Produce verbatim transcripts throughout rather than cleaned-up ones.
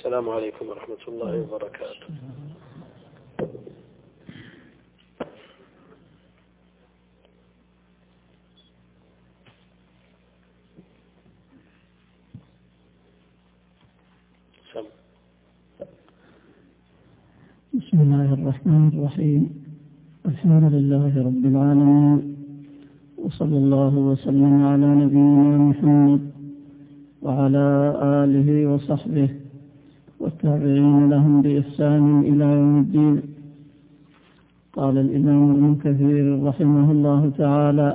السلام عليكم ورحمة الله وبركاته. سم. بسم الله الرحمن الرحيم. الحمد لله رب العالمين، وصلى الله وسلم على نبينا محمد وعلى آله وصحبه والتابعين لهم بإحسان إلى يوم الدين. قال الإمام ابن كثير رحمه الله تعالى: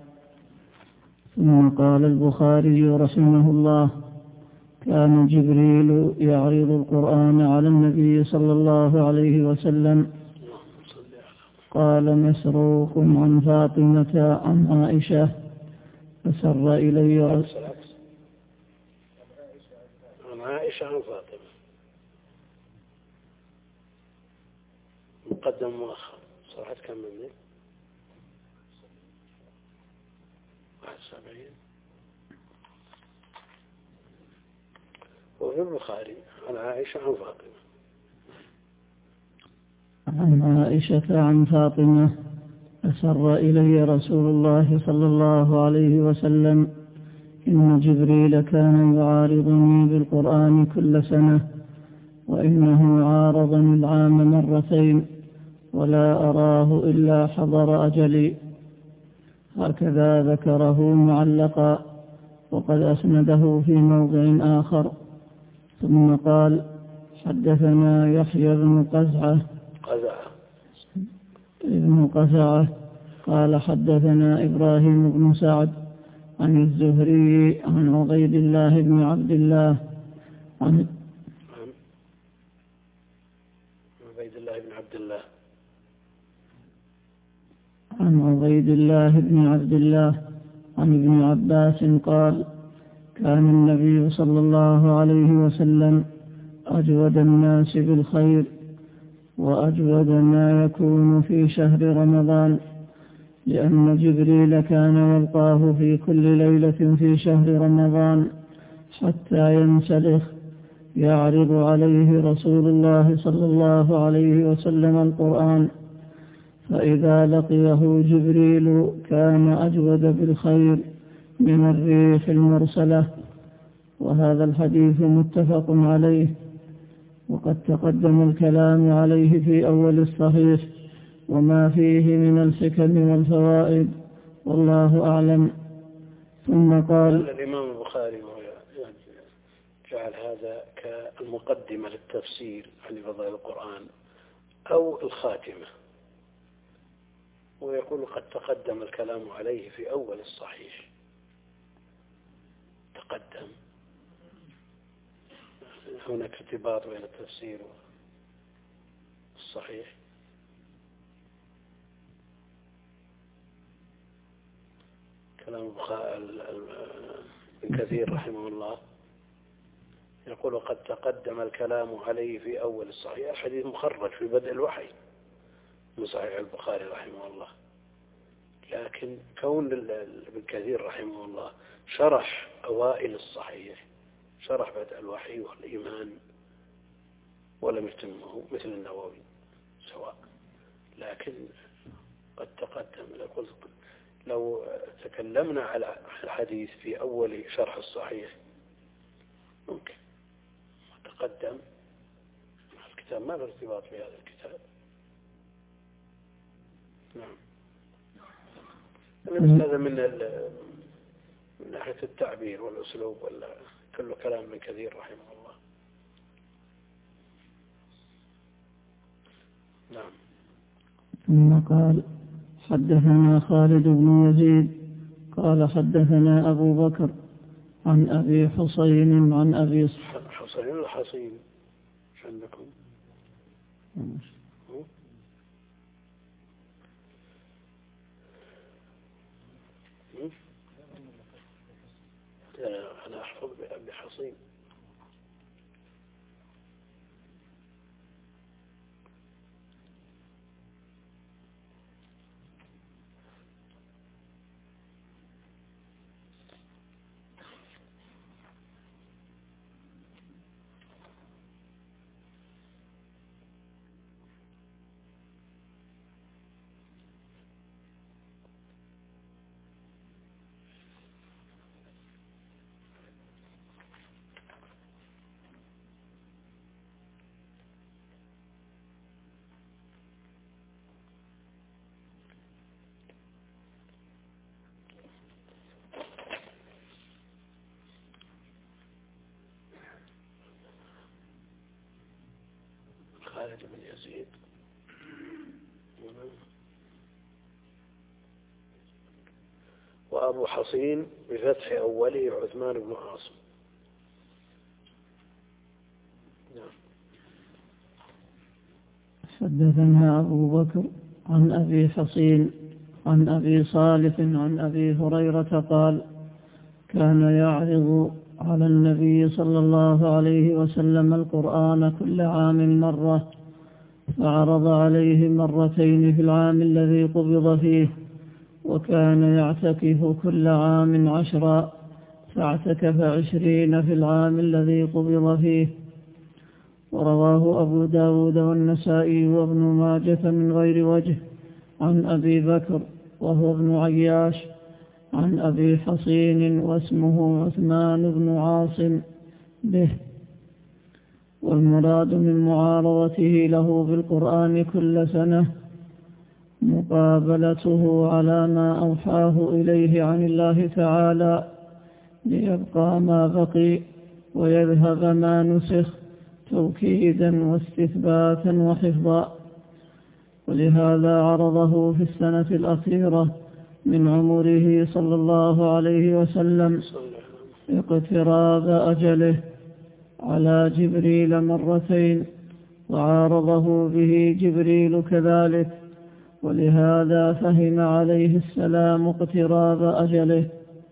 ثم قال البخاري رحمه الله: كان جبريل يعرض القرآن على النبي صلى الله عليه وسلم. قال مسروق عن فاطمة عن عائشة: فسر إلي عن عائشة عن فاطمة، مقدم مؤخر. صراحة كم مني؟ واحد سبعين. وفي البخاري عن عائشة عن فاطمة. عن عائشة عن فاطمة: أسر إلي رسول الله صلى الله عليه وسلم: إن جبريل كان يعارضني بالقرآن كل سنة، وإنه عارضني العام مرتين، ولا أراه إلا حضر أجلي. هكذا ذكره معلقا، وقد أسنده في موضع آخر. ثم قال: حدثنا يحيى بن قزعة قزعة ابن قزعة قال: حدثنا إبراهيم بن سعد عن الزهري عن عبيد الله بن عبد الله عن عبيد الله بن عبد الله عن عبيد الله بن عبد الله عن ابن عباس قال: كان النبي صلى الله عليه وسلم أجود الناس بالخير، وأجود ما يكون في شهر رمضان، لأن جبريل كان يلقاه في كل ليلة في شهر رمضان حتى ينسلخ، يعرض عليه رسول الله صلى الله عليه وسلم القرآن، فإذا لقيه جبريل كان أجود بالخير من الريح المرسلة. وهذا الحديث متفق عليه، وقد تقدم الكلام عليه في أول الصحيح وما فيه من الحكم والفوائد، والله أعلم. ثم قال الإمام البخاري جعل هذا كالمقدمة للتفسير عن فضائل القرآن أو الخاتمة، ويقول قد تقدم الكلام عليه في أول الصحيح. تقدم، هناك ارتباط بين التفسير والصحيح. كلام ابن كثير رحمه الله يقول قد تقدم الكلام عليه في أول الصحيح. الحديث مخرج في بدء الوحي من صحيح البخاري رحمه الله، لكن كون ابن كثير رحمه الله شرح أوائل الصحيح، شرح بدء الوحي والإيمان، ولم يتمه مثل النووي سواء. لكن قد تقدم، لو تكلمنا على الحديث في أول شرح الصحيح ممكن، تقدم الكتاب ما له ارتباط بهذا الكتاب. نعم. هذا من من ناحية التعبير والأسلوب ولا كله كلام ابن كثير رحمه الله. نعم. ثم قال: حدثنا خالد بن يزيد قال: حدثنا أبو بكر عن أبي حصين عن أبي حصين ولا حصين عندكم؟ أنا أحفظ بأبي حصين. الحاج بن يزيد. وأبو حصين بفتح أوله عثمان بن عاصم. حدثنا أبو بكر عن أبي حصين عن أبي صالح عن أبي هريرة قال: كان يعرض على النبي صلى الله عليه وسلم القرآن كل عام مرة، فعرض عليه مرتين في العام الذي قبض فيه، وكان يعتكف كل عام عشرا، فاعتكف عشرين في العام الذي قبض فيه. ورواه أبو داود والنسائي وابن ماجة من غير وجه عن أبي بكر وهو ابن عياش عن أبي حصين واسمه عثمان بن عاصم به. والمراد من معارضته له بالقرآن كل سنة مقابلته على ما أوحاه إليه عن الله تعالى، ليبقى ما بقي ويذهب ما نسخ توكيدا واستثباتا وحفظا. ولهذا عرضه في السنة الأخيرة من عمره صلى الله عليه وسلم اقتراب أجله على جبريل مرتين، وعارضه به جبريل كذلك، ولهذا فهم عليه السلام اقتراب أجله.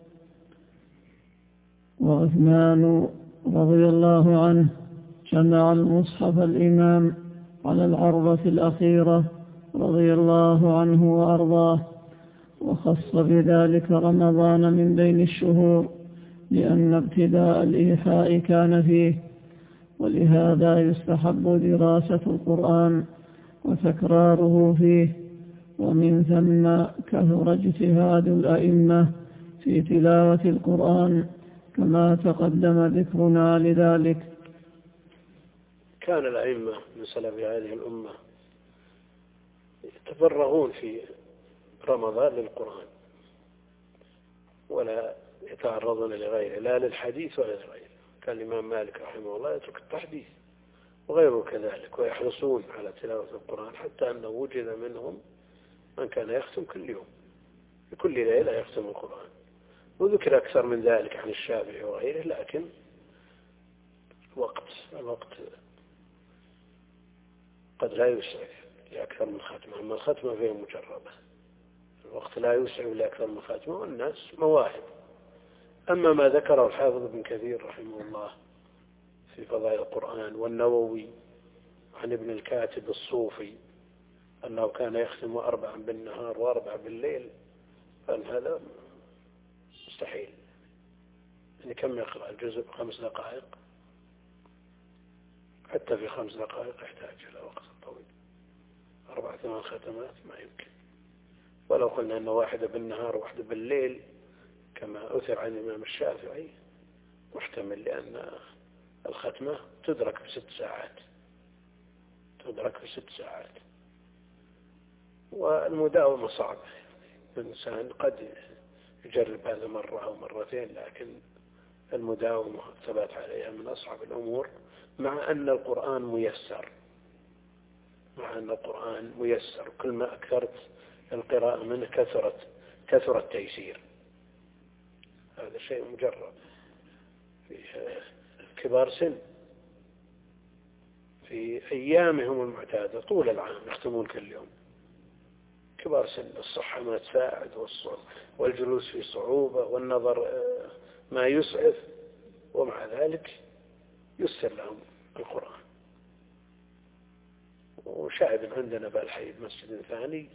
وعثمان رضي الله عنه جمع المصحف الإمام على العرضة الأخيرة رضي الله عنه وأرضاه، وخص بذلك رمضان من بين الشهور لأن ابتداء الإيحاء كان فيه. ولهذا يستحب دراسة القرآن وتكراره فيه، ومن ثم كثر اجتهاد الأئمة في تلاوة القرآن كما تقدم ذكرنا لذلك. كان الأئمة من سلف هذه الأمة يتفرغون في رمضان للقرآن ولا يتعرضون لغيره، لا للحديث ولا لغيره. كان الإمام مالك رحمه الله يترك التحديث وغيره كذلك، ويحرصون على تلاوة القرآن، حتى أنه وجد منهم من كان يختم كل يوم في كل ليلة يختم القرآن. وذكر أكثر من ذلك عن الشافعي وغيره، لكن الوقت الوقت قد لا يسعف لأكثر من ختمة. أما الختمة فهي مجربة، الوقت لا يسعف لأكثر من ختمة، والناس مواهب. أما ما ذكره الحافظ ابن كثير رحمه الله في فضائل القرآن، والنووي عن ابن الكاتب الصوفي أنه كان يختم أربعا بالنهار وأربع بالليل، فإن هذا مستحيل. يعني كم يقرأ الجزء بخمس دقائق؟ حتى في خمس دقائق يحتاج إلى وقت طويل. أربع ثمان ختمات ما يمكن. ولو قلنا أن واحدة بالنهار وواحدة بالليل كما أثر عن الإمام الشافعي محتمل، لأن الختمة تدرك في ست ساعات تدرك في ست ساعات والمداومة صعبة. الإنسان قد يجرب هذا مرة أو مرتين، لكن المداومة الثبات عليها من أصعب الأمور، مع أن القرآن ميسر مع أن القرآن ميسر كل ما أكثرت القراءة منه كثرت كثر التيسير. هذا شيء مجرب. في كبار سن في أيامهم المعتادة طول العام يختمون كل يوم، كبار سن الصحة ما تساعد، والجلوس في صعوبة، والنظر ما يسعف، ومع ذلك يسر لهم القرآن. وشاهد عندنا بالحي مسجد ثاني،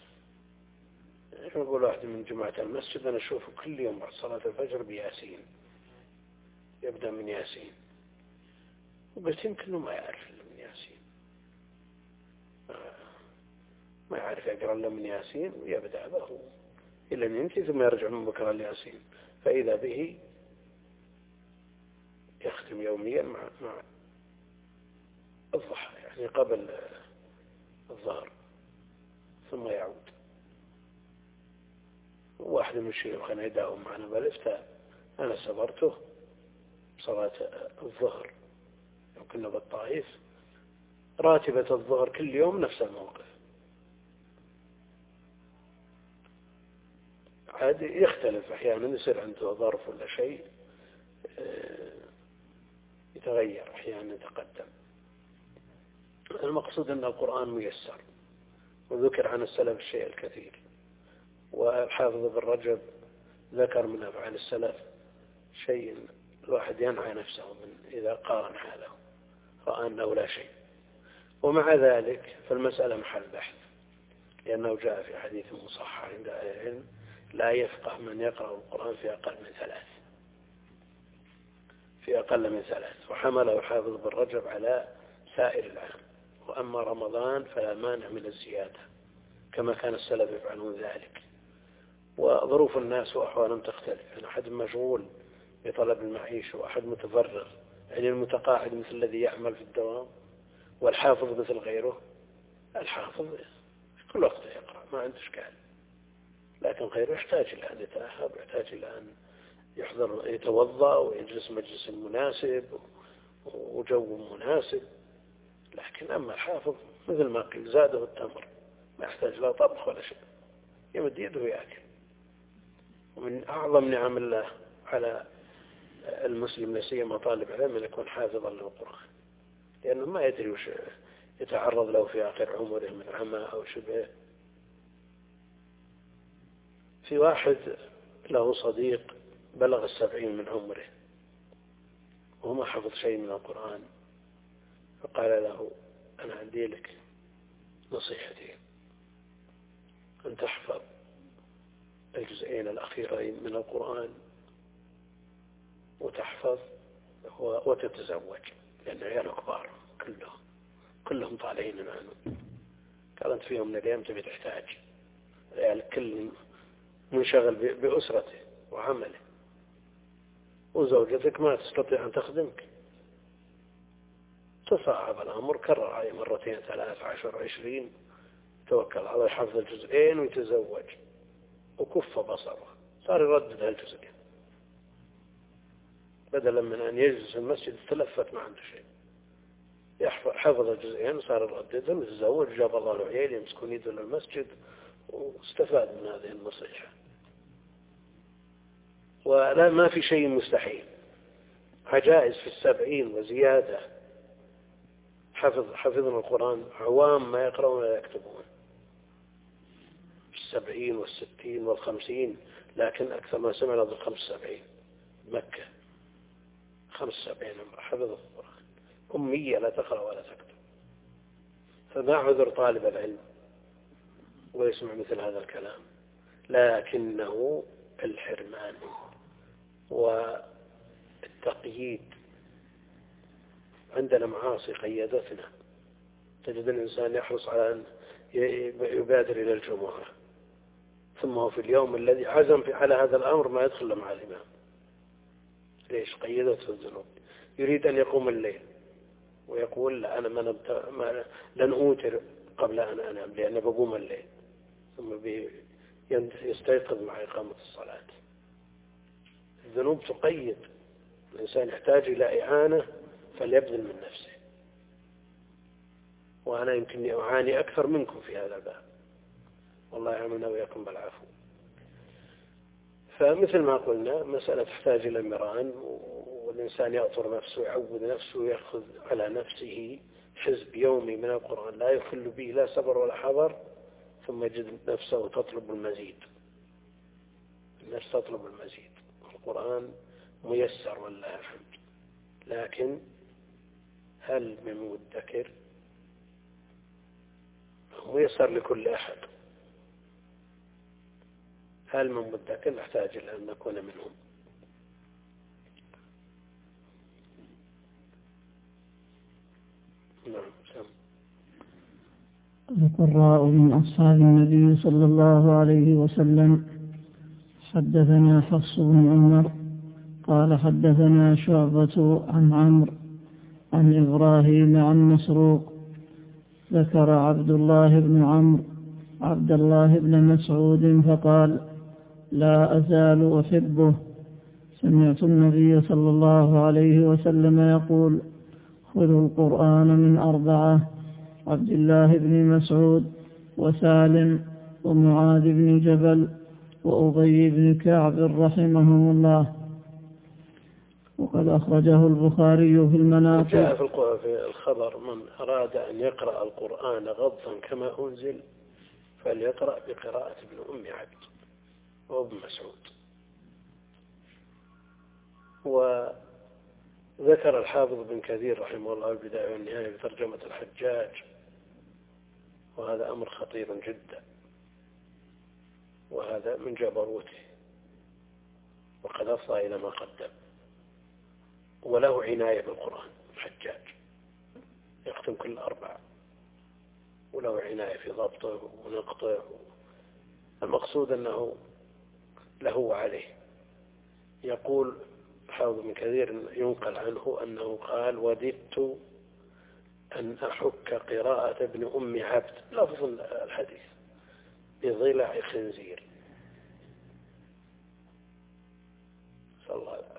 يقول واحد من جماعة المسجد أنا أشوفه كل يوم بعد صلاة الفجر بياسين، يبدأ من ياسين. وقلت يمكن ما يعرف إلا من ياسين، ما يعرف يقرأ إلا من ياسين، ويبدأ به إلا أن ينتهي ثم يرجع من بكرة الياسين، فإذا به يختم يوميا مع مع الضحى، يعني قبل الظهر، ثم يعود. واحد من الشيوخ أنا يداوم معنا بالإفتاء، أنا سبرته صلاة الظهر، كنا بالطائف، راتبة الظهر كل يوم نفس الموقف، عاد يختلف أحيانا، يصير عنده ظرف ولا شيء يتغير أحيانا يتقدم. المقصود أن القرآن ميسر، وذكر عن السلف الشيء الكثير. والحافظ ابن رجب ذكر من أفعال السلف شيء الواحد ينعى نفسه من إذا قارن حاله، رأى أنه لا شيء. ومع ذلك فالمسألة محل بحث، لأنه جاء في حديث مصحح عند أهل العلم: لا يفقه من يقرأ القرآن في أقل من ثلاث في أقل من ثلاث وحمله الحافظ ابن رجب على سائر العام. وأما رمضان فلا مانع من الزيادة، كما كان السلف يفعلون ذلك. وظروف الناس وأحوالهم تختلف، يعني أحد مشغول بطلب المعيشة، وأحد متفرغ، يعني المتقاعد مثل الذي يعمل في الدوام، والحافظ مثل غيره. الحافظ في كل وقت يقرأ، ما عنده إشكال، لكن غيره يحتاج إلى أن يتأهب، يحتاج إلى أن يحضر يتوضأ ويجلس مجلس مناسب وجو مناسب. لكن أما الحافظ مثل ما قيل زاده التمر، ما يحتاج لا طبخ ولا شيء، يمد يده ويأكل. ومن أعظم نعم الله على المسلم لا سيما طالب علم أن يكون حافظا للقرآن، لأنه ما يدري وش يتعرض له في آخر عمره من عمى أو شبه. في واحد له صديق بلغ السبعين من عمره وهو ما حفظ شيء من القرآن، فقال له: أنا عندي لك نصيحتي، أن تحفظ الجزئين الأخيرين من القرآن وتحفظ وتتزوج، لأن عياله كبار كلهم كلهم طالعين عنه. قال: أنت في يوم من الأيام تبي تحتاج، العيال كل منشغل بأسرته وعمله، وزوجتك ما تستطيع أن تخدمك. تصعب الأمر، كرر عليه مرتين ثلاث عشر عشرين، توكل على الله، يحفظ الجزئين ويتزوج، وكف بصره، صار يردد هالجزئين بدلا من أن يجلس في المسجد تلفت ما عنده شيء. حفظ الجزئين صار يرددهم، يتزوج، جاب الله له عيال يمسكون يده للمسجد، واستفاد من هذه النصيحة. ولا ما في شيء مستحيل، عجائز في السبعين وزيادة حفظ حفظنا القرآن، عوام ما يقرؤون ولا يكتبون في السبعين والستين والخمسين، لكن أكثر ما سمعنا ذو خمس سبعين مكة، خمس سبعين حفظ القرآن، أمية لا تقرأ ولا تكتب. فما عذر طالب العلم ويسمع مثل هذا الكلام، لكنه الحرمان والتقييد. عندنا معاصي قيدتنا، تجد الإنسان يحرص على أن يبادر إلى الجمعة، ثم هو في اليوم الذي عزم في على هذا الأمر ما يدخل مع الإمام. ليش؟ قيدته الذنوب. يريد أن يقوم الليل ويقول: لا أنا ما نبت... ما... لن أوتر قبل أن أنام لأن بقوم الليل، ثم بي... يستيقظ مع إقامة الصلاة. الذنوب تقيد الإنسان، يحتاج إلى إعانة فليبذل من نفسه. وأنا يمكن أعاني أكثر منكم في هذا الباب، والله يعملنا وياكم بالعفو. فمثل ما قلنا مسألة تحتاج إلى مران، والإنسان يأطر نفسه ويعود نفسه ويأخذ على نفسه حزب يومي من القرآن لا يخل به لا صبر ولا حذر، ثم يجد نفسه تطلب المزيد. النفس تطلب المزيد. القرآن ميسر والله الحمد، لكن هل من مدكر؟ ميسر لكل أحد، هل من مدكر؟ نحتاج إلى أن نكون منهم. نعم. القراء من أصحاب النبي صلى الله عليه وسلم. حدثنا حفص بن عمر قال حدثنا شعبة عن عمرو عن إبراهيم عن مسروق ذكر عبد الله بن عمرو عبد الله بن مسعود فقال: لا أزال أحبه. سمعت النبي صلى الله عليه وسلم يقول: خذوا القرآن من أربعة: عبد الله بن مسعود وسالم ومعاذ بن جبل وأبي بن كعب رحمهم الله. وقد أخرجه البخاري في المناقب. جاء في الخبر: من أراد أن يقرأ القرآن غضا كما أنزل فليقرأ بقراءة ابن أم عبد وابن مسعود. وذكر الحافظ بن كثير رحمه الله البداية والنهاية بترجمة الحجاج، وهذا أمر خطير جدا، وهذا من جبروته، وقد أفضى إلى ما قدم. وله عناية بالقرآن الحجاج، يختم كل أربعة، وله عناية في ضبطه ونقطه. المقصود أنه له وعليه. يقول حافظ بن كثير ينقل عنه أنه قال: وددت أن أحك قراءة ابن أم عبد، لفظ الحديث، بضلع خنزير. صلى الله العافية.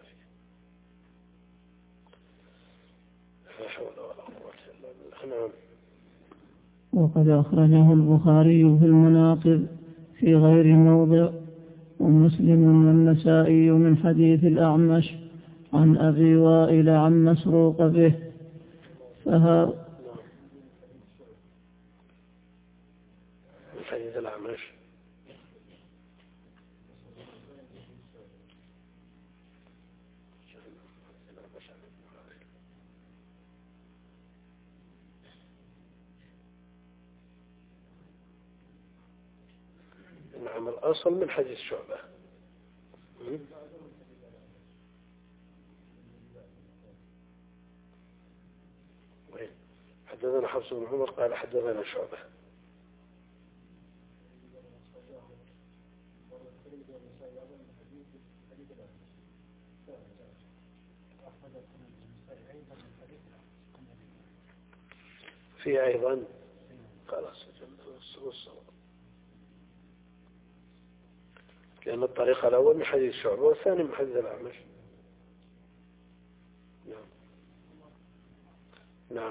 لا حول ولا قوة إلا بالله. نعم. وقد أخرجه البخاري في المناقب في غير موضع، ومسلم والنسائي من حديث الأعمش عن أبي وائل عن مسروق به. فها من حديث الأعمش نعم، الأصل من حديث شعبة. حدثنا حفص بن عمر قال حدثنا شعبة. في أيضا خلاص والصواب، لأن الطريقة الأول من حديث شعبة والثاني من حديث الأعمش. نعم نعم.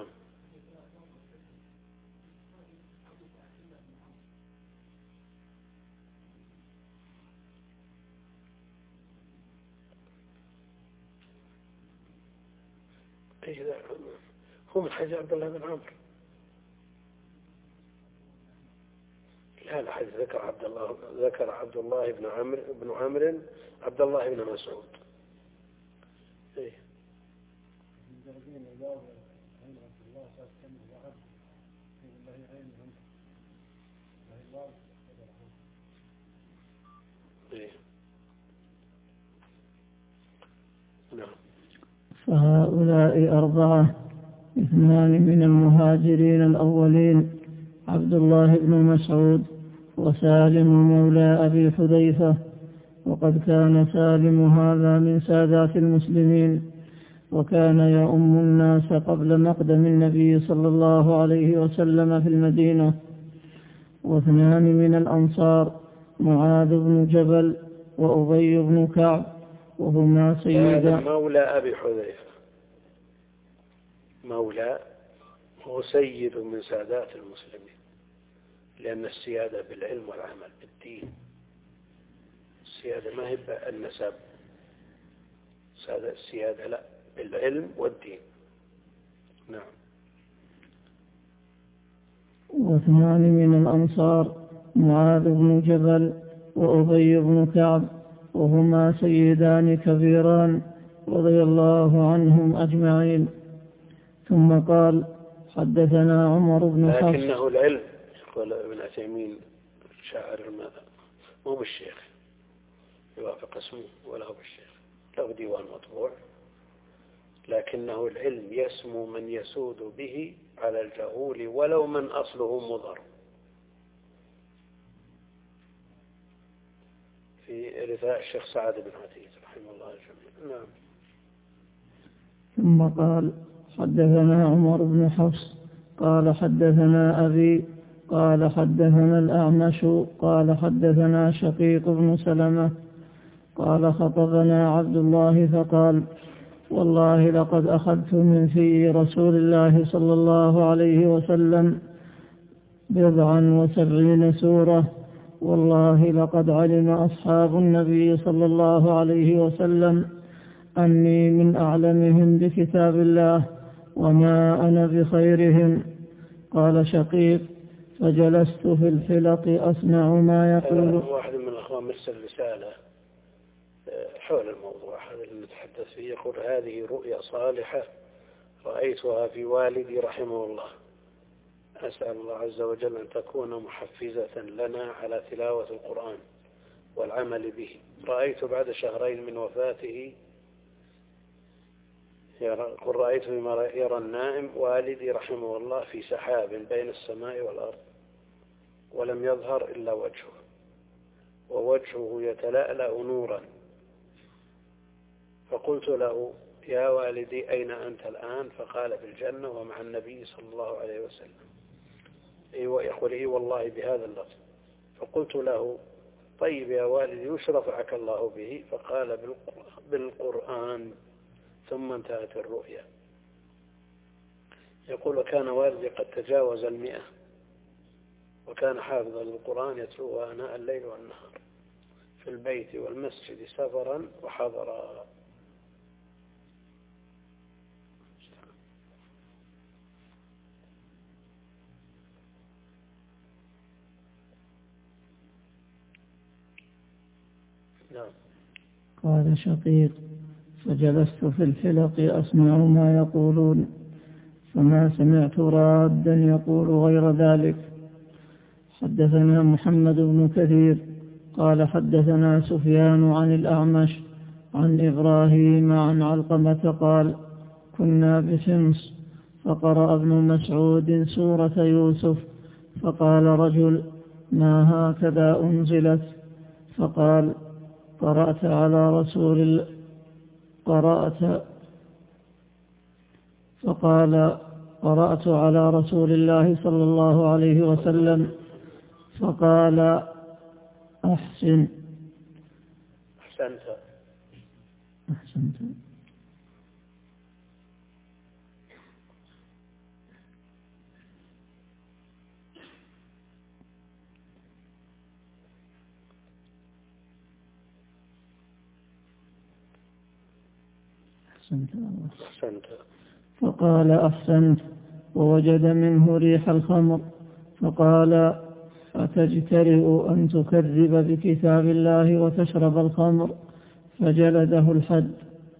هو من حديث عبد الله بن عمرو. لا لا، حديث ذكر عبد الله ذكر عبد الله بن عمرو بن عمرو عبد الله بن مسعود. إيه. إيه. نعم. فهؤلاء أربعة: اثنان من المهاجرين الأولين عبد الله بن مسعود وسالم مولى أبي حذيفة. وقد كان سالم هذا من سادات المسلمين، وكان يؤم الناس قبل مقدم النبي صلى الله عليه وسلم في المدينة. واثنان من الأنصار: معاذ بن جبل وأبي بن كعب، وهما سيدا مولى أبي حذيفة. مولى هو سيد من سادات المسلمين، لأن السيادة بالعلم والعمل بالدين. السيادة ما هي النسب، السيادة لا، بالعلم والدين. نعم. واثنان من الأنصار: معاذ بن جبل وأبي بن كعب، وهما سيدان كبيران رضي الله عنهم أجمعين. ثم قال: حدثنا عمر بن حفص. لكنه العلم، يقول ابن عثيمين شاعر مو بالشيخ يوافق اسمه ولا هو بالشيخ، له ديوان مطبوع، لكنه العلم يسمو من يسود به على الجهول ولو من أصله مضر. في رثاء الشيخ سعد بن عتيق رحمه الله الجميع. نعم. ثم قال: حدثنا عمر بن حفص قال حدثنا أبي قال حدثنا الأعمش قال حدثنا شقيق بن سلمة قال: خطبنا عبد الله فقال: والله لقد أخذت من في رسول الله صلى الله عليه وسلم بضعا وسبعين سورة. والله لقد علم أصحاب النبي صلى الله عليه وسلم أني من أعلمهم بكتاب الله وما أنا بخيرهم. قال شقيق: فجلست في الحلق أسمع ما يقول. واحد من الأخوان مرسل رسالة حول الموضوع هذا اللي نتحدث فيه، يقول: هذه رؤيا صالحة رأيتها في والدي رحمه الله، أسأل الله عز وجل أن تكون محفزة لنا على تلاوة القرآن والعمل به. رأيت بعد شهرين من وفاته، يقول: رأيت بما يرى النائم والدي رحمه الله في سحاب بين السماء والأرض، ولم يظهر إلا وجهه، ووجهه يتلألأ نورا. فقلت له: يا والدي أين أنت الآن؟ فقال: في الجنة ومع النبي صلى الله عليه وسلم. أيوة، يقول: إيه والله بهذا اللفظ. فقلت له: طيب يا والدي وش رفعك الله به؟ فقال: بالقرآن. ثم انتهت الرؤيا. يقول: وكان والدي قد تجاوز المئة، وكان حافظا للقرآن يتلوها آناء الليل والنهار في البيت والمسجد سفرا وحضرا. نعم. قال شقيق: فجلست في الحلق أسمع ما يقولون، فما سمعت رادا يقول غير ذلك. حدثنا محمد بن كثير قال حدثنا سفيان عن الأعمش عن إبراهيم عن علقمة قال: كنا بحمص فقرأ ابن مسعود سورة يوسف، فقال رجل: ما هكذا أنزلت؟ فقال: قرأت على رسول الله قرأت فقال قرأت على رسول الله صلى الله عليه وسلم. فقال: أحسن. أحسنت. أحسنت. أحسنت. فقال: أحسنت. ووجد منه ريح الخمر، فقال: أتجترئ أن تكذب بكتاب الله وتشرب الخمر؟ فجلده الحد.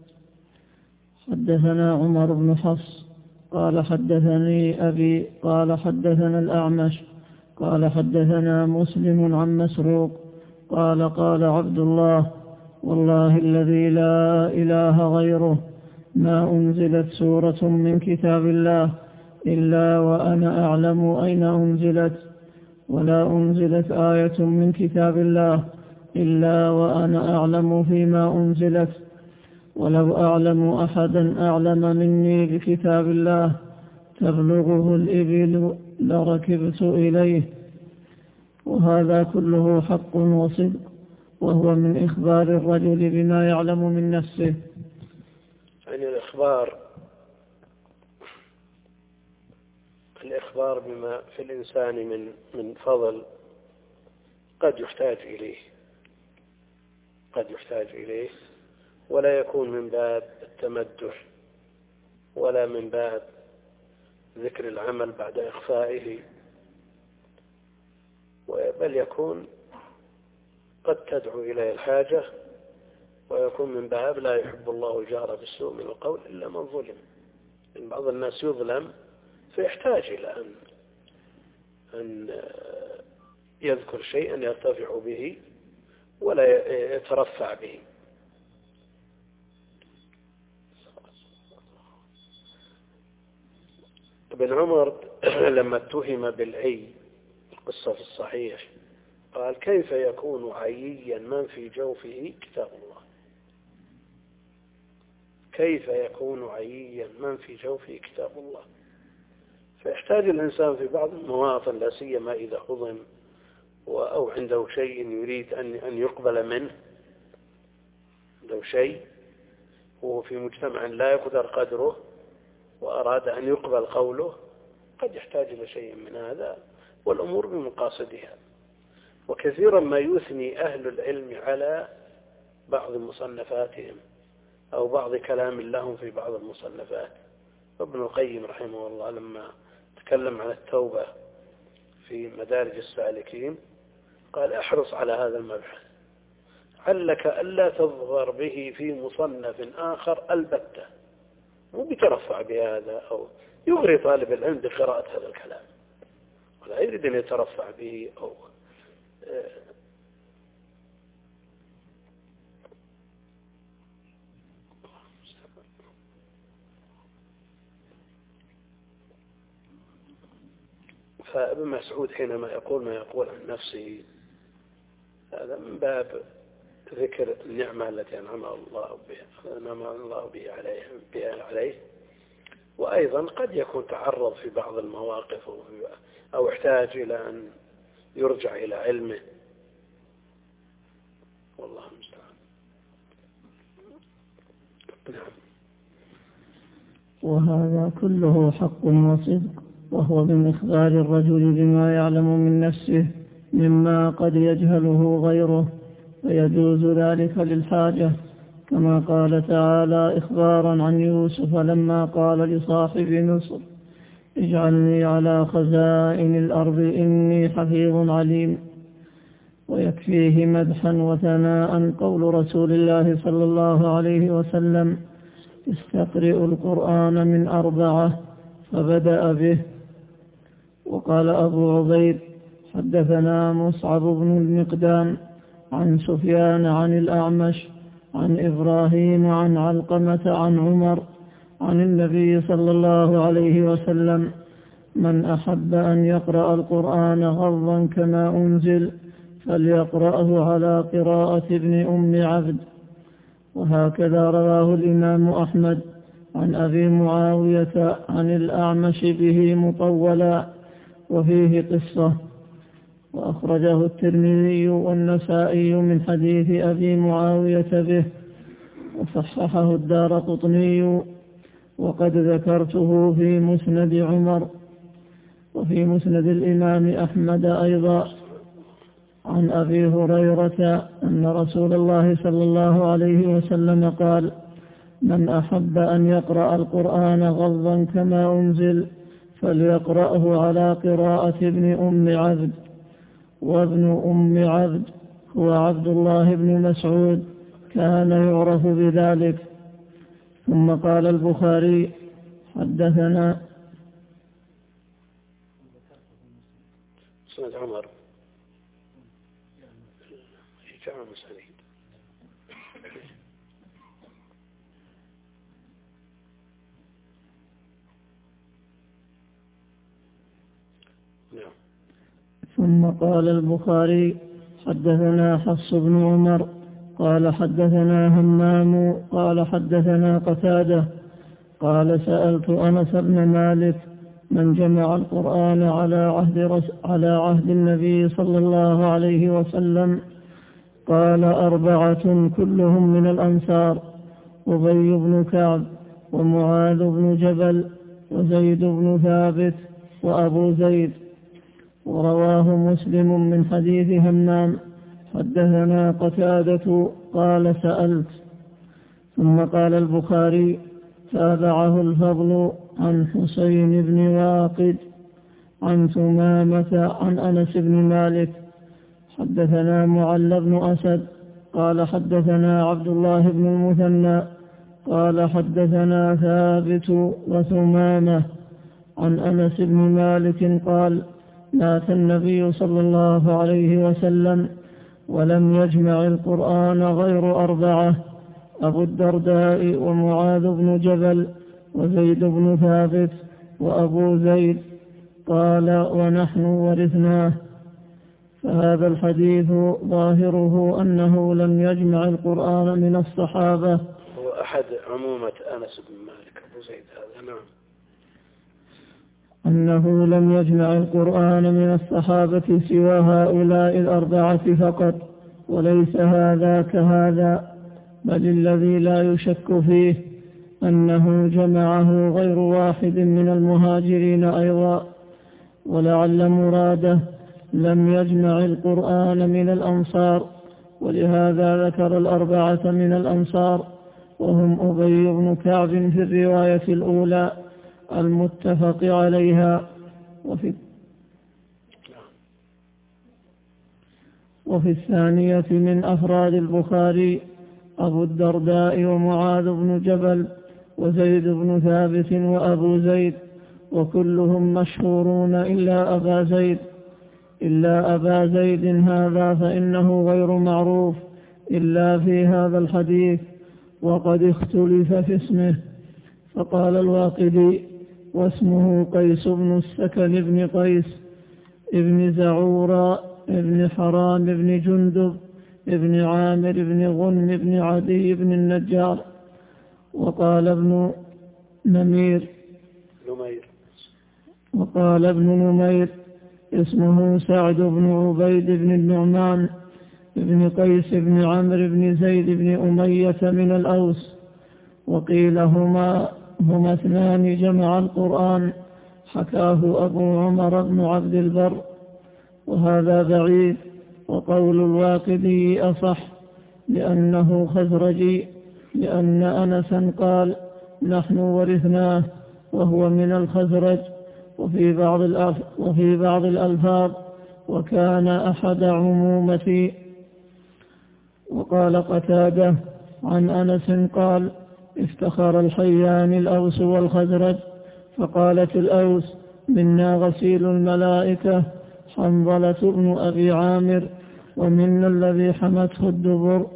حدثنا عمر بن حفص قال حدثني أبي قال حدثنا الأعمش قال حدثنا مسلم عن مسروق قال: قال عبد الله: والله الذي لا إله غيره ما أنزلت سورة من كتاب الله إلا وأنا أعلم أين أنزلت، ولا أنزلت آية من كتاب الله إلا وأنا أعلم فيما أنزلت، ولو أعلم أحدا أعلم مني بكتاب الله تبلغه الإبل لركبت إليه. وهذا كله حق وصدق، وهو من إخبار الرجل بما يعلم من نفسه. يعني الإخبار الإخبار بما في الإنسان من من فضل قد يحتاج إليه قد يحتاج إليه ولا يكون من باب التمدح ولا من باب ذكر العمل بعد إخفائه، بل يكون قد تدعو إليه الحاجة، ويكون من باب لا يحب الله الجهر بالسوء من القول إلا من ظلم. إن بعض الناس يظلم فيحتاج إلى أن أن يذكر شيئا يرتفع به ولا يترفع به. ابن عمر لما اتهم بالعي، القصة في الصحيح، قال: كيف يكون عييا من في جوفه كتاب الله؟ كيف يكون عييا من في جوفه كتاب الله؟ فيحتاج الإنسان في بعض المواطن، لا سيما إذا حضن أو عنده شيء يريد أن يقبل منه، عنده شيء وهو في مجتمع لا يقدر قدره وأراد أن يقبل قوله، قد يحتاج إلى شيء من هذا والأمور بمقاصدها. وكثيرا ما يثني أهل العلم على بعض مصنفاتهم أو بعض كلام لهم في بعض المصنفات. ابن القيم رحمه الله لما تكلم عن التوبة في مدارج السالكين قال احرص على هذا المبحث، علك ألا تظهر به في مصنف آخر البتة، مو بيترفع بهذا أو يغري طالب العلم بقراءة هذا الكلام ولا يريد أن يترفع به أو فابن مسعود حينما يقول ما يقول عن نفسه هذا من باب ذكر النعمة التي أنعم الله بها أنعم الله بها عليه, بها عليه. وأيضا قد يكون تعرض في بعض المواقف أو احتاج إلى أن يرجع إلى علمه، والله المستعان. نعم. وهذا كله حق وصدق، وهو من إخبار الرجل بما يعلم من نفسه مما قد يجهله غيره، فيجوز ذلك للحاجة، كما قال تعالى إخبارا عن يوسف لما قال لصاحب مصر اجعلني على خزائن الأرض إني حفيظ عليم. ويكفيه مدحا وثناء قول رسول الله صلى الله عليه وسلم استقرئوا القرآن من أربعة فبدأ به. وقال أبو عبيد حدثنا مصعب بن المقدام عن سفيان عن الأعمش عن إبراهيم عن علقمة عن عمر عن النبي صلى الله عليه وسلم من أحب أن يقرأ القرآن غضا كما أنزل فليقرأه على قراءة ابن أم عبد. وهكذا رواه الإمام أحمد عن أبي معاوية عن الأعمش به مطولا وفيه قصة. وأخرجه الترمذي والنسائي من حديث أبي معاوية به، وصححه الدارقطني، وقد ذكرته في مسند عمر. وفي مسند الإمام أحمد أيضا عن أبي هريرة أن رسول الله صلى الله عليه وسلم قال من أحب أن يقرأ القرآن غضا كما أنزل فليقرأه على قراءة ابن أم عبد. وابن أم عبد هو عبد الله بن مسعود، كان يعرف بذلك. ثم قال البخاري حدثنا سنة عمر جامع مسانيد. ثم قال البخاري حدثنا حفص بن عمر قال حدثنا همام قال حدثنا قتادة قال سألت أنس بن مالك من جمع القرآن على عهد, رس على عهد النبي صلى الله عليه وسلم؟ قال أربعة كلهم من الأنصار، أبي بن كعب ومعاذ بن جبل وزيد بن ثابت وأبو زيد. ورواه مسلم من حديث همام حدثنا قتادة قال سألت. ثم قال البخاري تابعه الفضل عن حسين بن واقد عن ثمامة عن أنس بن مالك حدثنا معل بن أسد قال حدثنا عبد الله بن المثنى قال حدثنا ثابت وثمامة عن أنس بن مالك قال مات النبي صلى الله عليه وسلم ولم يجمع القرآن غير أربعة: أبو الدرداء ومعاذ بن جبل وزيد بن ثابت وأبو زيد. قال ونحن ورثناه. فهذا الحديث ظاهره أنه لم يجمع القرآن من الصحابة. هو أحد عمومة أنس بن مالك أبو زيد هذا. نعم. أنه لم يجمع القرآن من الصحابة سوى هؤلاء الأربعة فقط، وليس هذا كهذا، بل الذي لا يشك فيه أنه جمعه غير واحد من المهاجرين أيضا. ولعل مراده لم يجمع القرآن من الأنصار، ولهذا ذكر الأربعة من الأنصار، وهم أبي بن كعب في الرواية الأولى المتفق عليها. وفي وفي الثانية من أفراد البخاري أبو الدرداء ومعاذ بن جبل وزيد بن ثابت وأبو زيد، وكلهم مشهورون إلا أبا زيد إلا أبا زيد هذا فإنه غير معروف إلا في هذا الحديث، وقد اختلف في اسمه. فقال الواقدي: واسمه قيس بن السكن بن قيس ابن زعورا ابن حرام بن جندب ابن عامر بن غنم بن عدي بن النجار. وقال ابن نمير نمير وقال ابن نمير اسمه سعد بن عبيد بن النعمان ابن قيس بن عمرو بن زيد بن أمية من الأوس. وقيل هما هما اثنان جمع القرآن، حكاه أبو عمر بن عبد البر، وهذا بعيد. وقول الواقدي أصح لأنه خزرجي، لأن أنسا قال: نحن ورثناه، وهو من الخزرج. وفي بعض وفي بعض الألفاظ: وكان أحد عمومتي. وقال قتادة عن أنس قال: افتخر الحيان الأوس والخزرج، فقالت الأوس: منا غسيل الملائكة حنظلة بن أبي عامر، ومنا الذي حمته الدبر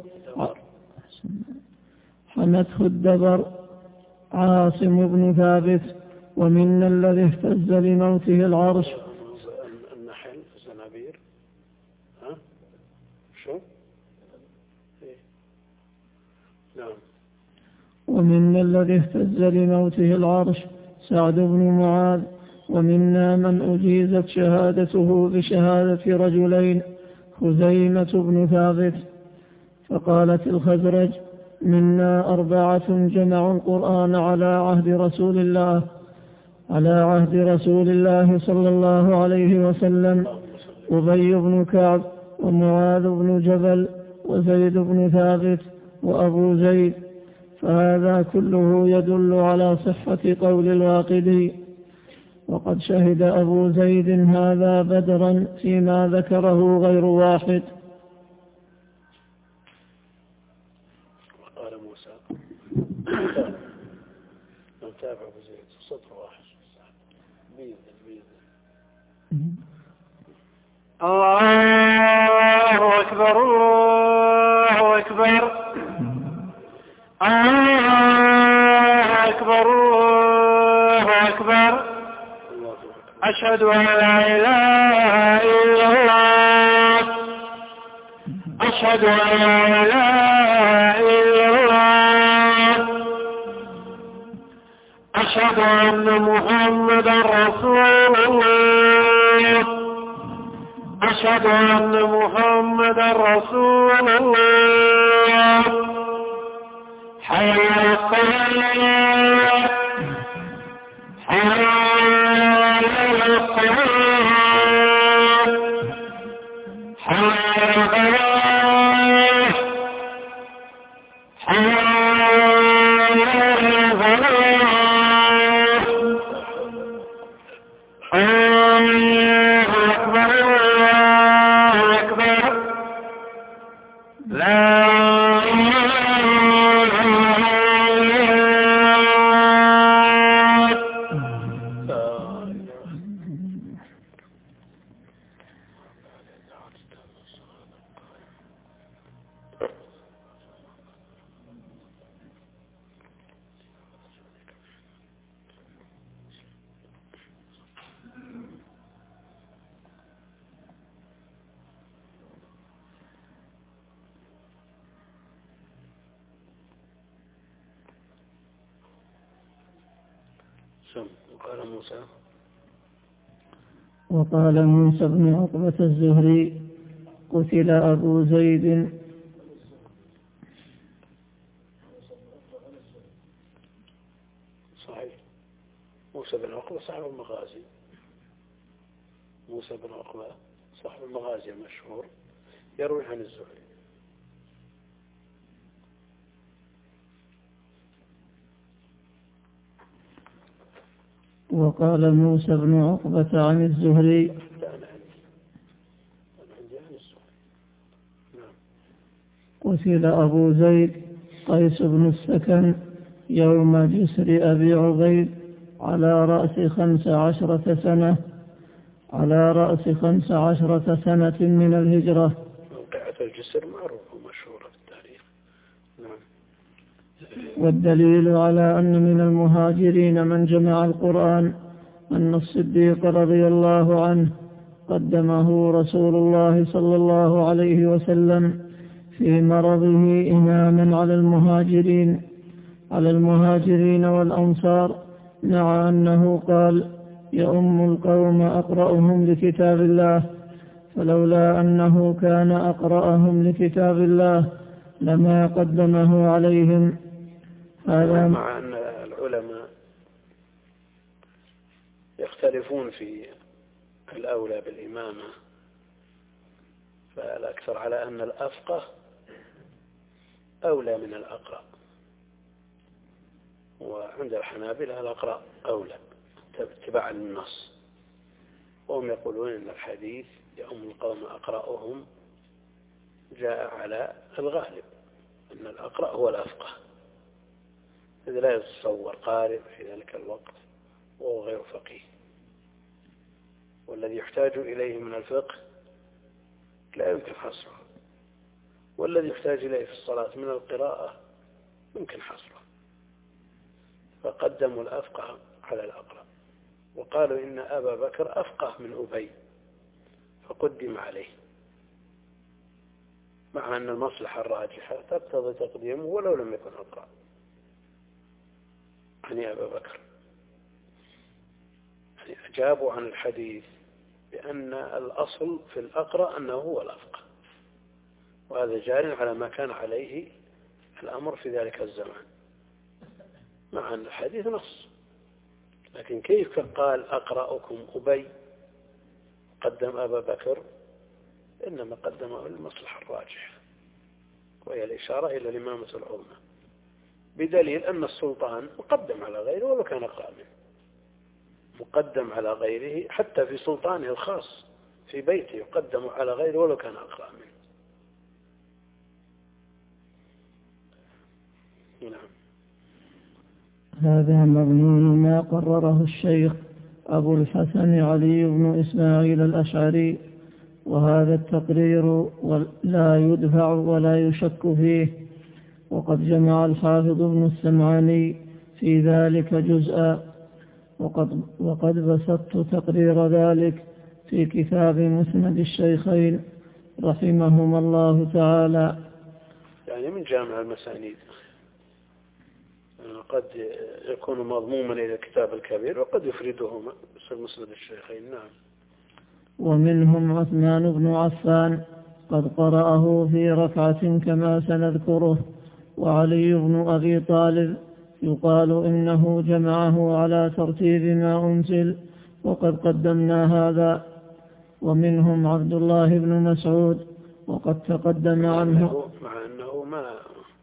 حمته الدبر عاصم بن ثابت، ومنا الذي اهتز لموته العرش. النحل الزنابير ها شو إيه؟ نعم. ومنا الذي اهتز لموته العرش سعد بن معاذ، ومنا من أجيزت شهادته بشهادة رجلين خزيمة بن ثابت. فقالت الخزرج: منا أربعة جمعوا القرآن على عهد رسول الله على عهد رسول الله صلى الله عليه وسلم: أبي بن كعب ومعاذ بن جبل وزيد بن ثابت وأبو زيد. فهذا كله يدل على صحة قول الواقدي. وقد شهد أبو زيد هذا بدرا فيما ذكره غير واحد. وقال موسى نتابع أبو زيد سطر واحد بيذن بيذن الله أكبر الله أكبر الله أكبر الله أكبر أشهد أن لا إله إلا الله أشهد أن لا إله إلا الله أشهد أن محمدا رسول الله أشهد أن محمدا رسول الله حي على الصلاة حي على الصلاة حي على الفلاح حي على الفلاح الله أكبر الله أكبر لا وقال موسى وقال موسى بن عقبة الزهري: قتل أبو زيد صحيح موسى بن عقبة صاحب المغازي موسى بن عقبة صاحب المغازي المشهور يروي عن الزهري. وقال موسى بن عقبة عن الزهري لا أنا عندي أنا عندي عن الزهري. نعم. قتل أبو زيد قيس بن السكن يوم جسر أبي عبيد على رأس خمس عشرة سنة على رأس خمس عشرة سنة من الهجرة. موقعة الجسر معروفة ومشهورة في التاريخ. نعم. والدليل على أن من المهاجرين من جمع القرآن أن الصديق رضي الله عنه قدمه رسول الله صلى الله عليه وسلم في مرضه إماما على المهاجرين على المهاجرين والأنصار، مع أنه قال يؤم القوم أقرأهم لكتاب الله، فلولا أنه كان أقرأهم لكتاب الله لما قدمه عليهم. هذا مع أن العلماء يختلفون في الأولى بالإمامة، فالأكثر على أن الأفقه أولى من الأقرأ، وعند الحنابلة الأقرأ أولى اتباعا للنص، وهم يقولون أن الحديث يؤم القوم أقرأهم جاء على الغالب أن الأقرأ هو الأفقه، إذ لا يتصور قارئ في ذلك الوقت وهو غير فقيه، والذي يحتاج إليه من الفقه لا يمكن حصره، والذي يحتاج إليه في الصلاة من القراءة يمكن حصره، فقدموا الأفقه على الأقرأ، وقالوا إن أبا بكر أفقه من أبي فقدم عليه، مع أن المصلحة الراجحة تقتضي تقديمه ولو لم يكن أقرأ عن أبا بكر. يعني أجابوا عن الحديث بأن الأصل في الأقرأ أنه هو الأفقه، وهذا جار على ما كان عليه الأمر في ذلك الزمان، مع أن الحديث نص، لكن كيف قال أقرأكم أبي قدم أبا بكر؟ إنما قدمه المصلحة الراجحة، وهي الإشارة إلى الإمامة العظمى، بدليل أن السلطان مقدم على غيره ولو كان أقرأ منه، مقدم على غيره حتى في سلطانه الخاص في بيته يقدم على غيره ولو كان أقرأ منه. نعم. هذا مضمون ما قرره الشيخ أبو الحسن علي بن إسماعيل الأشعري، وهذا التقرير لا يدفع ولا يشك فيه، وقد جمع الحافظ ابن السمعاني في ذلك جزءا، وقد, وقد بسطت تقرير ذلك في كتاب مسند الشيخين رحمهما الله تعالى. يعني من جامع المسانيد قد يكون مضموما إلى الكتاب الكبير وقد يفردهما في مسند الشيخين. نعم. ومنهم عثمان بن عفان قد قرأه في ركعة كما سنذكره، وعلي بن أبي طالب يقال إنه جمعه على ترتيب ما أنزل، وقد قدمنا هذا. ومنهم عبد الله بن مسعود وقد تقدم عنه، مع أنه ما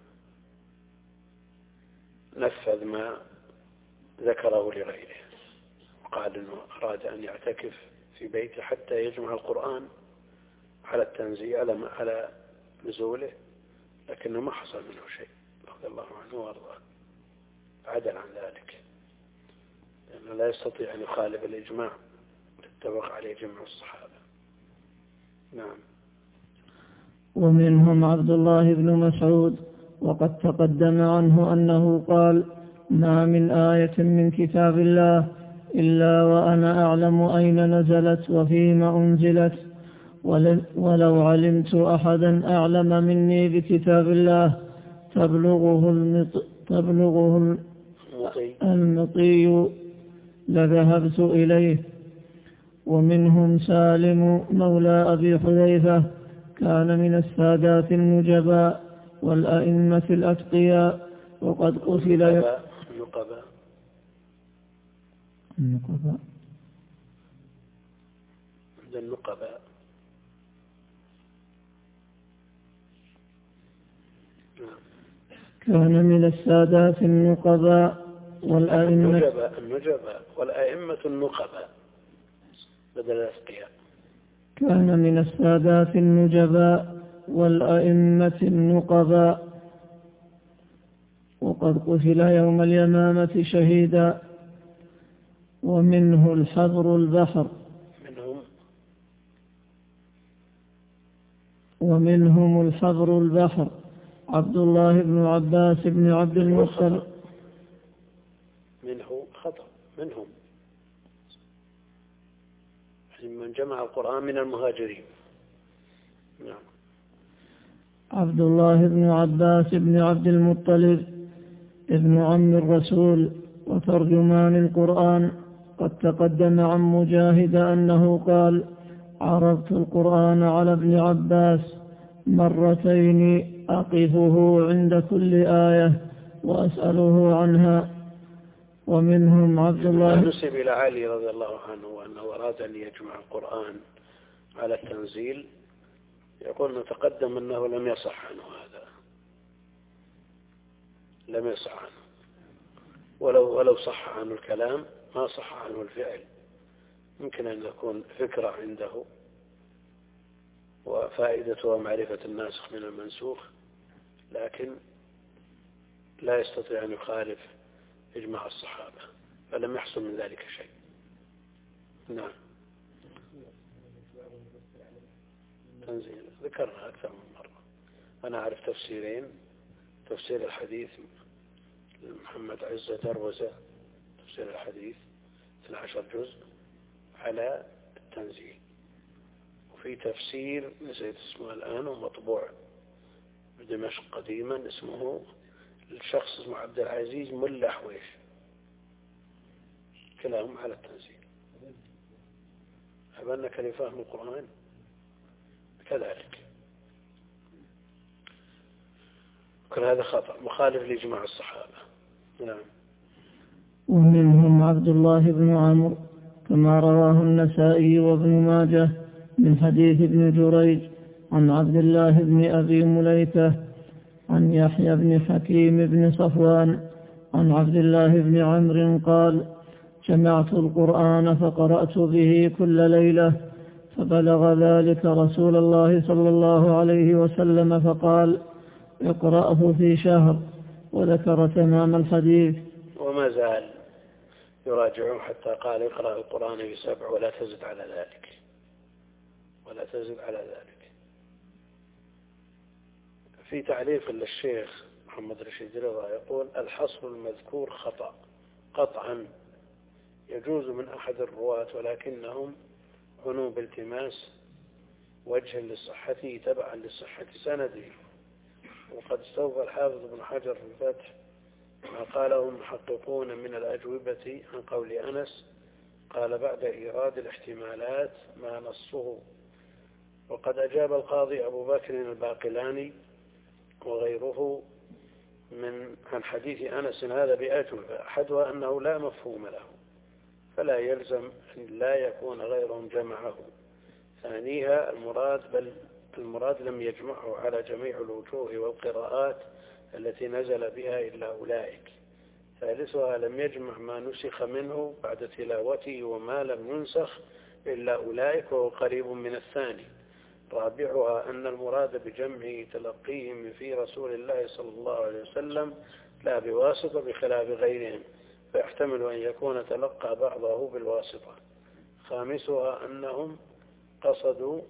نفذ ما ذكره لغيره، وقال أنه أراد أن يعتكف في بيته حتى يجمع القرآن على التنزيل على نزوله، لكنه ما حصل منه شيء رضي الله عنه وارضاه، عدل عن ذلك، لأنه لا يستطيع أن يخالف الإجماع اتفق عليه جمع الصحابة. نعم. ومنهم عبد الله بن مسعود وقد تقدم عنه أنه قال ما من آية من كتاب الله إلا وأنا أعلم أين نزلت وفيما أنزلت، ولو علمت أحدا أعلم مني بكتاب الله تبلغه المط... تبلغه المطي لذهبت إليه. ومنهم سالم مولى أبي حذيفة كان من السادات النجباء والأئمة الأتقياء، وقد قتل النقباء النقباء. كان من السادات النقباء والأئمة النجباء النجباء والأئمة النقباء بدل الأتقياء. كان من السادات النجباء والأئمة النقباء، وقد قتل يوم اليمامة شهيدا. ومنه الحبر البحر منهم ومنهم الحبر البحر عبد الله بن عباس بن عبد المطلب. منه خطأ منهم من جمع القرآن من المهاجرين. نعم. عبد الله بن عباس بن عبد المطلب ابن عم الرسول وترجمان القرآن. قد تقدم عن مجاهد أنه قال: عرضت القرآن على ابن عباس مرتين أقفه عند كل آية وأسأله عنها. ومنهم عبد الله نسب إلى علي رضي الله عنه وأنه أراد أن يجمع القرآن على التنزيل، يقول نتقدم أنه لم يصح عنه هذا، لم يصح عنه، ولو ولو صح عنه الكلام ما صح عنه الفعل. يمكن أن يكون فكرة عنده وفائدتها معرفة الناسخ من المنسوخ، لكن لا يستطيع أن يخالف إجماع الصحابة، فلم يحصل من ذلك شيء. نعم. تنزيل ذكرنا أكثر من مرة. أنا أعرف تفسيرين: تفسير الحديث محمد عزة دروزة، تفسير الحديث اثني عشر جزء على التنزيل، وفي تفسير نسيت اسمه الآن ومطبوع بدمشق قديما اسمه الشخص اسمه عبد العزيز ملا حويش، كلاهم على التنزيل. هب أنك لفهم القرآن كذلك. كل هذا خطأ مخالف لإجماع الصحابة. نعم. ومنهم عبد الله بن عمرو كما رواه النسائي وابن ماجه من حديث ابن جريج عن عبد الله بن أبي مليكة عن يحيى بن حكيم بن صفوان عن عبد الله بن عمرو قال: جمعت القرآن فقرأت به كل ليلة، فبلغ ذلك رسول الله صلى الله عليه وسلم فقال: اقرأه في شهر، وذكر تمام الحديث. وما زال يراجعون حتى قال: اقرأ القرآن في سبع ولا تزد على ذلك، ولا تزد على ذلك. في تعليق للشيخ محمد رشيد رضا يقول: الحصر المذكور خطأ قطعا، يجوز من أحد الرواة ولكنهم عنوا بالتماس وجه لصحته تبعا لصحة سنده. وقد استوفى الحافظ ابن حجر في الفتح ما قاله المحققون من الأجوبة عن قول أنس، قال بعد إيراد الاحتمالات ما نصه. وقد أجاب القاضي أبو بكر الباقلاني وغيره من عن حديث أنس هذا بأجوبة، أحدها أنه لا مفهوم له، فلا يلزم أن لا يكون غيرهم جمعه. ثانيها المراد بل المراد لم يجمعه على جميع الوجوه والقراءات التي نزل بها إلا أولئك. ثالثها لم يجمع ما نسخ منه بعد تلاوته وما لم ينسخ إلا أولئك، وهو قريب من الثاني. رابعها أن المراد بجمعه تلقيهم في رسول الله صلى الله عليه وسلم لا بواسطة بخلاف غيرهم، فيحتمل أن يكون تلقى بعضه بالواسطة. خامسها أنهم قصدوا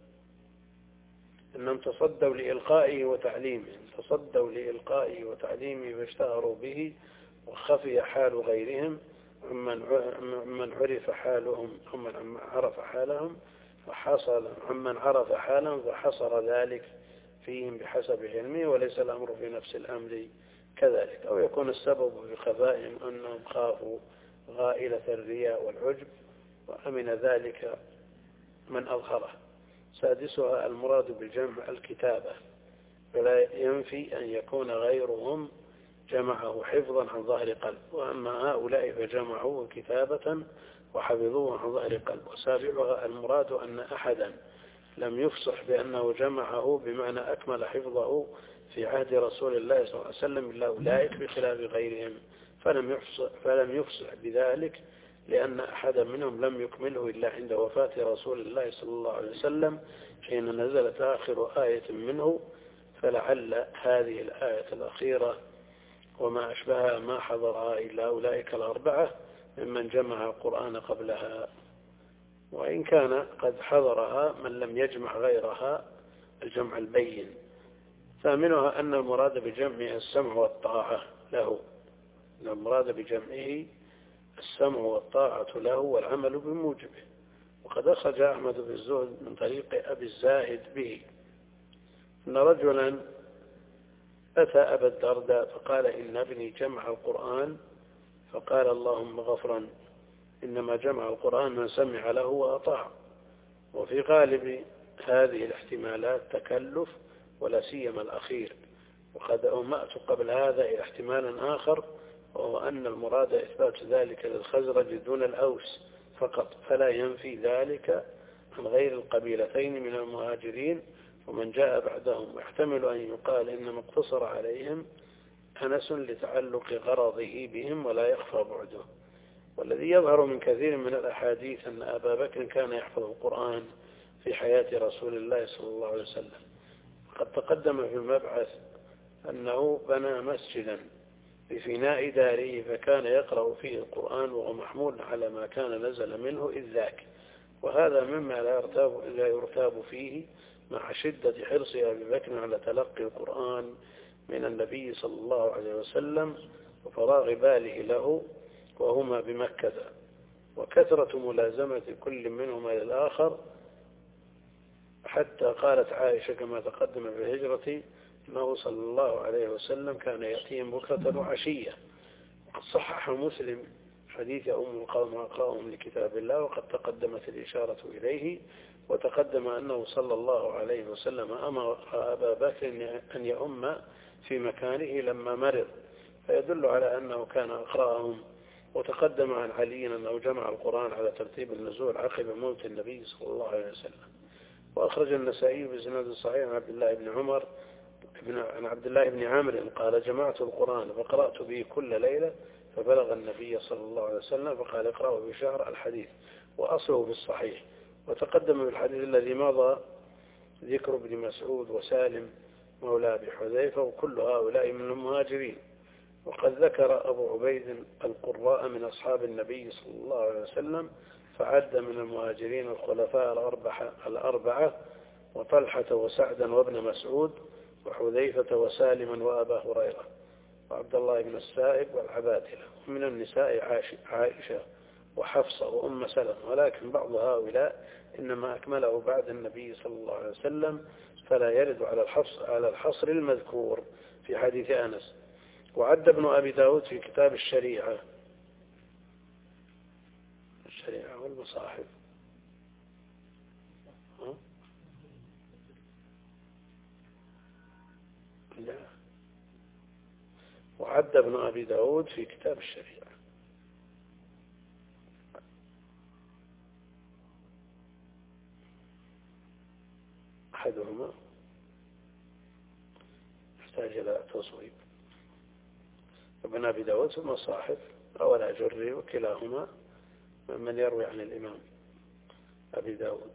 أنهم تصدوا لإلقائه وتعليمه تصدوا لإلقائه وتعليمه فاشتهروا به، وخفي حال غيرهم عمن عرف حالهم عمن عرف حالهم فحصل عمن عرف حالهم فحصر ذلك فيهم بحسب علمه، وليس الأمر في نفس الأمر كذلك. أو يكون السبب في خفائهم أنهم خافوا غائلة الرياء والعجب وأمن ذلك من أظهره. سادسها المراد بالجمع الكتابة، فلا ينفي أن يكون غيرهم جمعه حفظا عن ظهر قلب، وأما هؤلاء فجمعوه كتابة وحفظوه عن ظهر قلب. وسابعها المراد أن أحدا لم يفصح بأنه جمعه بمعنى أكمل حفظه في عهد رسول الله صلى الله عليه وسلم إلا أولئك بخلاف غيرهم، فلم يفصح, فلم يفصح بذلك لأن أحدا منهم لم يكمله إلا عند وفاة رسول الله صلى الله عليه وسلم حين نزلت آخر آية منه، فلعل هذه الآية الأخيرة وما أشبهها ما حضرها إلا أولئك الأربعة ممن جمع القرآن قبلها، وإن كان قد حضرها من لم يجمع غيرها الجمع البين. ثامنها أن المراد بجمعه السمع والطاعة له، أن المراد بجمعه السمع والطاعة له والعمل بموجبه. وقد أخرج أحمد بن الزهد من طريق أبي الزاهد به أن رجلا أتى أبا الدرداء فقال إن ابني جمع القرآن، فقال اللهم غفرا، إنما جمع القرآن من سمع له وأطاع. وفي غالب هذه الاحتمالات تكلف ولا سيما الأخير. وقد أومأت قبل هذا إلى احتمال آخر، وهو أن المراد إثبات ذلك للخزرج دون الأوس فقط، فلا ينفي ذلك عن غير القبيلتين من المهاجرين ومن جاء بعدهم. ويحتمل أن يقال إنما اقتصر عليهم أنس لتعلق غرضه بهم ولا يخفى بعده. والذي يظهر من كثير من الأحاديث أن أبا بكر كان يحفظ القرآن في حياة رسول الله صلى الله عليه وسلم. قد تقدم في المبعث أنه بنى مسجدا في فناء داره فكان يقرأ فيه القرآن وهو محمول على ما كان نزل منه إذ ذاك، وهذا مما لا يرتاب, لا يرتاب فيه مع شدة حرص أبي بكر على تلقي القرآن من النبي صلى الله عليه وسلم وفراغ باله له وهما بمكة، وكثرة ملازمة كل منهما للآخر، حتى قالت عائشة كما تقدم في الهجرة أنه صلى الله عليه وسلم كان يأتيهم بكرة وعشية. وقد صحح مسلم حديث أم القوم أقراهم لكتاب الله، وقد تقدمت الإشارة إليه، وتقدم أنه صلى الله عليه وسلم أمر أبا بكر أن يؤم في مكانه لما مرض، فيدل على أنه كان أقرأهم. وتقدم عن علي أنه جمع القرآن على ترتيب النزول عقب موت النبي صلى الله عليه وسلم. وأخرج النسائي بسند صحيح عن عبد الله بن عمر عن عبد الله بن عامر قال جمعت القرآن فقرأت به كل ليلة فبلغ النبي صلى الله عليه وسلم فقال اقرأه بشهر الحديث، وأصله في الصحيح. وتقدم بالحديث الذي مضى ذكر ابن مسعود وسالم مولى أبي حذيفة وكل هؤلاء من المهاجرين. وقد ذكر أبو عبيد القراء من أصحاب النبي صلى الله عليه وسلم فعد من المهاجرين الخلفاء الأربعة, الأربعة وطلحة وسعدا وابن مسعود وحذيفة وسالما وأبا هريرة وعبد الله بن السائب والعبادلة. ومن النساء عائشة وحفصة وأم سلمة، ولكن بعض هؤلاء إنما أكمله بعد النبي صلى الله عليه وسلم فلا يرد على الحصر, على الحصر المذكور في حديث أنس. وعد ابن أبي داود في كتاب الشريعة الشريعة والمصاحف ها؟ لا، وعد ابن أبي داود في كتاب الشريعة أحدهما يحتاج إلى تصويب. ابن أبي داود في المصاحف روى الأجري وكلاهما من يروي عن الإمام أبي داود.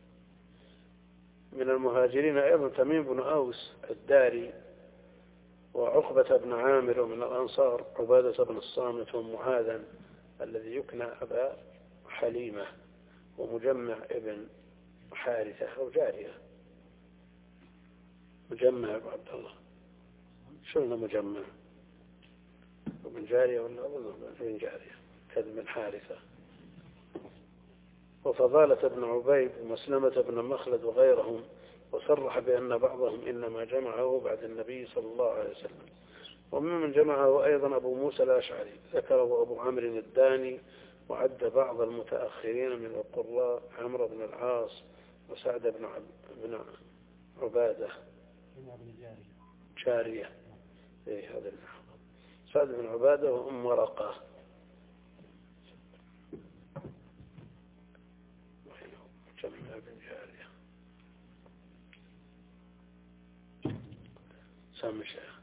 من المهاجرين أيضا تميم بن أوس الداري وعقبة بن عامر، ومن الأنصار عبادة بن الصامت ومعاذا الذي يكنى أبا حليمة، ومجمع ابن حارثة أو جارية. مجمع أبو عبد الله شلنا مجمع ومن جارية ولا من جارية كذا من حارثة. وفضالة بن عبيد ومسلمة بن مخلد وغيرهم، وصرح بأن بعضهم إنما جمعه بعد النبي صلى الله عليه وسلم. وممن جمعه أيضا أبو موسى الأشعري ذكره أبو عمرو الداني، وعد بعض المتأخرين من القراء عمرو بن العاص وسعد بن عب... بن عبادة جارية. إيه هذا النحو. سعد بن عبادة وأم ورقة. جمع بن جارية. سامي شيخ.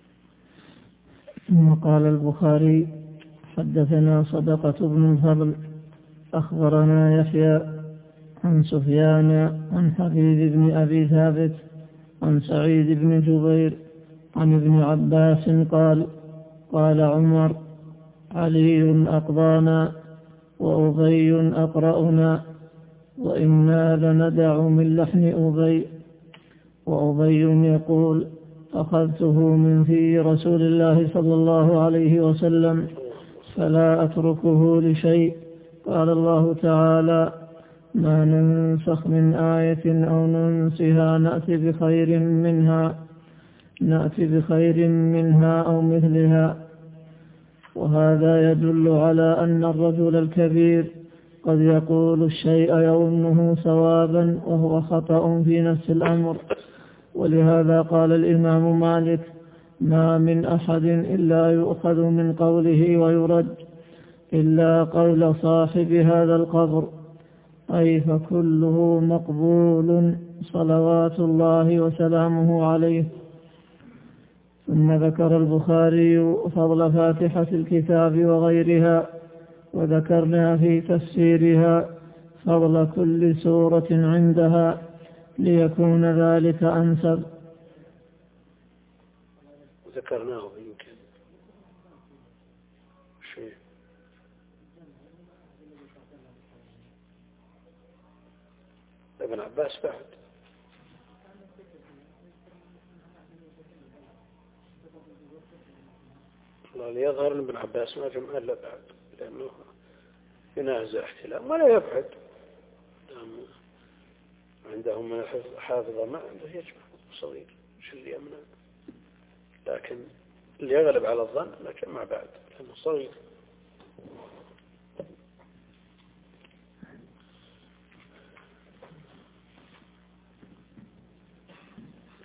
ثم قال البخاري: حدثنا صدقة بن الفضل أخبرنا يحيى عن سفيان عن حبيب بن أبي ثابت عن سعيد بن جبير عن ابن عباس قال: قال عمر: علي أقضانا وأبي أقرأنا وإنا لندع من لحن أبي. وأبي يقول: أخذته من في رسول الله صلى الله عليه وسلم فلا أتركه لشيء. قال الله تعالى: ما ننسخ من آية أو ننسها نأتي بخير منها نأتي بخير منها أو مثلها. وهذا يدل على أن الرجل الكبير قد يقول الشيء يظنه صوابا وهو خطأ في نفس الأمر. ولهذا قال الإمام مالك: ما من أحد إلا يؤخذ من قوله ويرد إلا قول صاحب هذا القبر، أي فكله مقبول صلوات الله وسلامه عليه. ثم ذكر البخاري فضل فاتحة الكتاب وغيرها، وذكرنا في تفسيرها فضل كل سورة عندها ليكون ذلك أنسب. ذكرناه يمكن شيء ابن عباس بعد. الله ليظهر ابن عباس ما جمع إلا بعد، لأنه ينازع احتلام ولا يبعد. عندهم من حافظة ما عنده يجمع صغير مش اللي يمنع، لكن اللي يغلب على الظن ما جمع بعد لأنه صغير.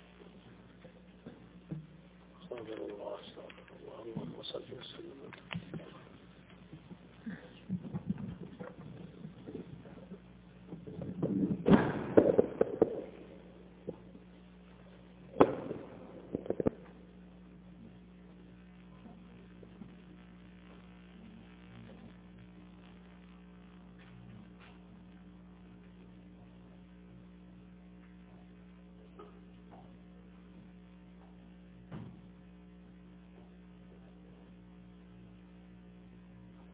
استغفر الله استغفر الله اللهم صل وسلم.